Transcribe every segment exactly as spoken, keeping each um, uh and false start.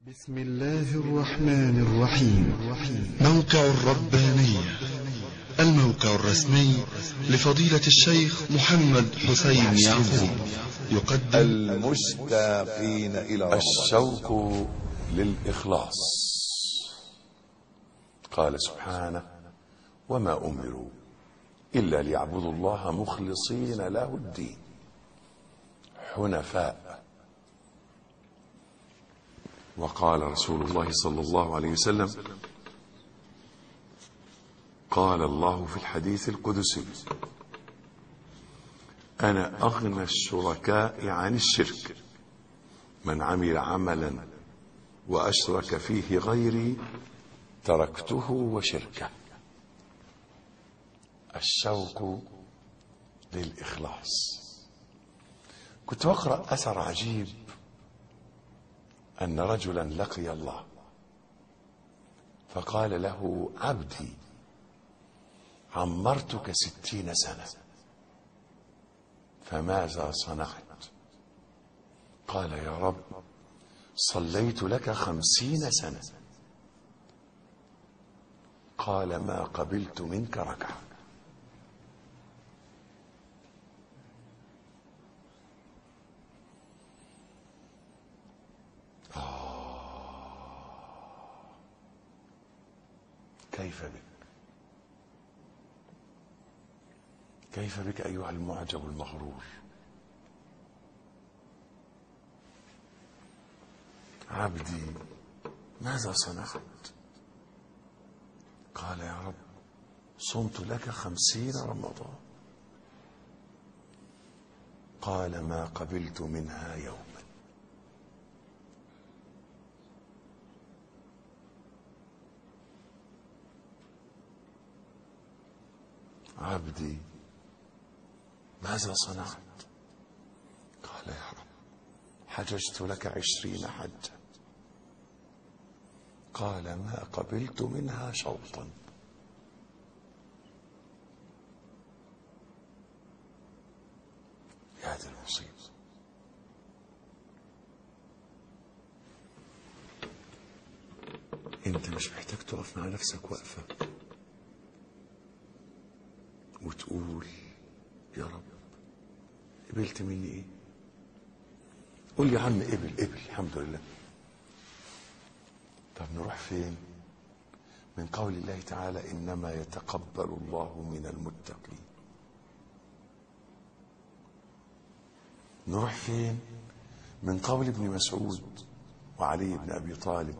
بسم الله الرحمن الرحيم. موقع الربانية، الموقع الرسمي لفضيلة الشيخ محمد حسين يعقوب، يقدم المشتاقين إلى رمضان. الشوق للإخلاص. قال سبحانه: وما أمروا إلا ليعبدوا الله مخلصين له الدين حنفاء. وقال رسول الله صلى الله عليه وسلم: قال الله في الحديث القدسي: أنا أغنى الشركاء عن الشرك، من عمل عملا وأشرك فيه غيري تركته وشركه. الشوق للإخلاص. كنت أقرأ أثر عجيب أن رجلا لقي الله فقال له: عبدي عمرتك ستين سنة فماذا صنعت؟ قال: يا رب صليت لك خمسين سنة. قال: ما قبلت منك ركعة. كيف بك كيف بك أيها المعجب المغرور؟ عبدي ماذا صنعت؟ قال: يا رب صمت لك خمسين رمضان. قال: ما قبلت منها يوما. عبدي ماذا صنعت؟ قال: يا رب حججت لك عشرين حجة. قال: ما قبلت منها شوطا. يا هذه المصيبة. انت مش محتاج تقف مع نفسك وقفة وتقول: يا رب قبلت مني ايه؟ قول يا عم قبل قبل الحمد لله. طب نروح فين؟ من قول الله تعالى: انما يتقبل الله من المتقين. نروح فين؟ من قول ابن مسعود وعلي بن ابي طالب: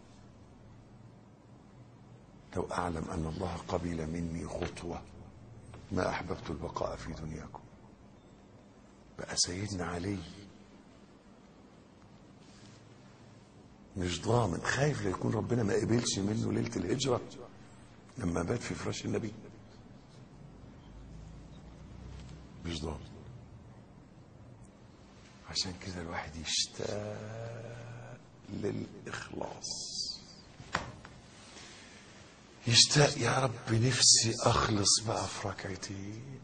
لو اعلم ان الله قبل مني خطوة ما أحببت البقاء في دنياكم. بقى سيدنا علي مش ضامن، خايف لا يكون ربنا ما قبلش منه ليلة الهجرة لما بات في فراش النبي. مش ضامن. عشان كده الواحد يشتاق للإخلاص، يشتاق: يا رب نفسي أخلص بقى في ركعتين،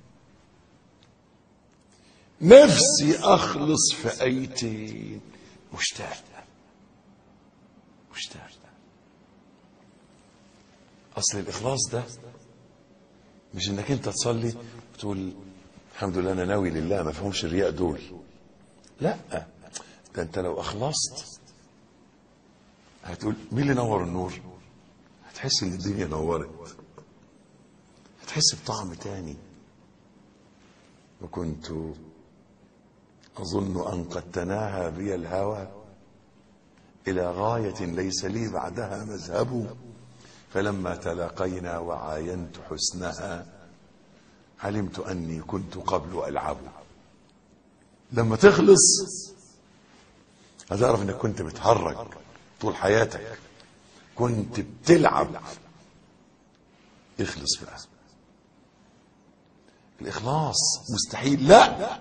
نفسي أخلص في آيتين. مشتاق مشتاق. أصل الإخلاص ده مش إنك أنت تصلي وتقول الحمد لله أنا ناوي لله، ما فهمش الرياء دول. لا، ده أنت لو أخلصت هتقول: مين اللي نور النور؟ هتحس ان الدنيا نورت، هتحس بطعم تاني. وكنت اظن ان قد تناهى بي الهوى الى غاية ليس لي بعدها مذهب، فلما تلاقينا وعاينت حسنها علمت اني كنت قبل العب. لما تخلص هتعرف انك كنت بتهرج طول حياتك، كنت بتلعب. اخلص بقى. الإخلاص مستحيل؟ لا،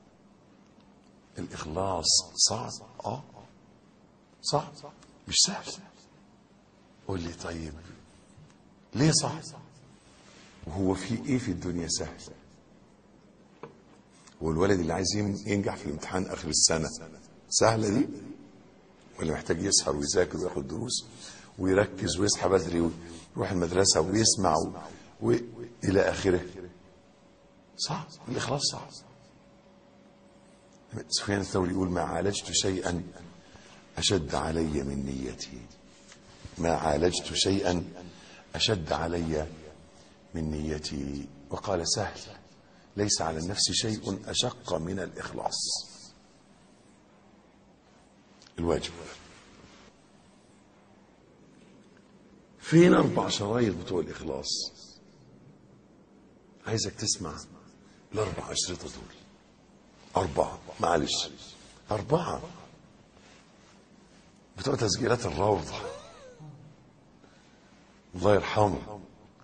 الإخلاص صعب. اه صعب، مش سهل. قول لي طيب ليه صعب؟ وهو في ايه في الدنيا سهل؟ والولد اللي عايز ينجح في الامتحان اخر السنة سهلة دي؟ ولا محتاج يسهر ويذاكر وياخد دروس ويركز ويصحى بدري ويروح المدرسة ويسمع وإلى آخره؟ صعب. الإخلاص صعب. سفيان الثوري يقول: ما عالجت شيئا أشد علي من نيتي. ما عالجت شيئا أشد علي من نيتي. وقال سهل: ليس على النفس شيء أشق من الإخلاص. الواجب. فين أربع شرايط بتوع الإخلاص؟ عايزك تسمع الأربع أشرطة دول. أربعة، معلش، أربعة بتوع تسجيلات الروضة، الله يرحمه،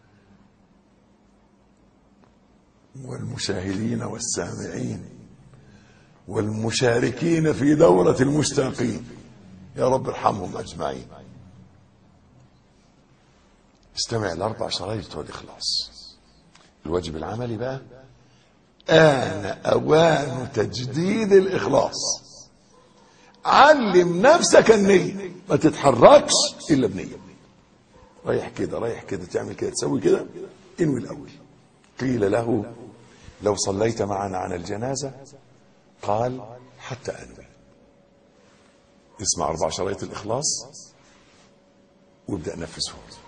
والمشاهدين والسامعين والمشاركين في دورة المشتاقين، يا رب ارحمهم أجمعين. استمع الأربع شرايط بتوع الإخلاص. الواجب العملي بقى: آن أوان تجديد الإخلاص. علم نفسك النية، ما تتحركش إلا بنية. رايح كده رايح كده تعمل كده تسوي كده، انوي الأول. قيل له: لو صليت معنا عن الجنازة؟ قال: حتى أنوي. اسمع أربع شرايط الإخلاص وابدأ نفسهم.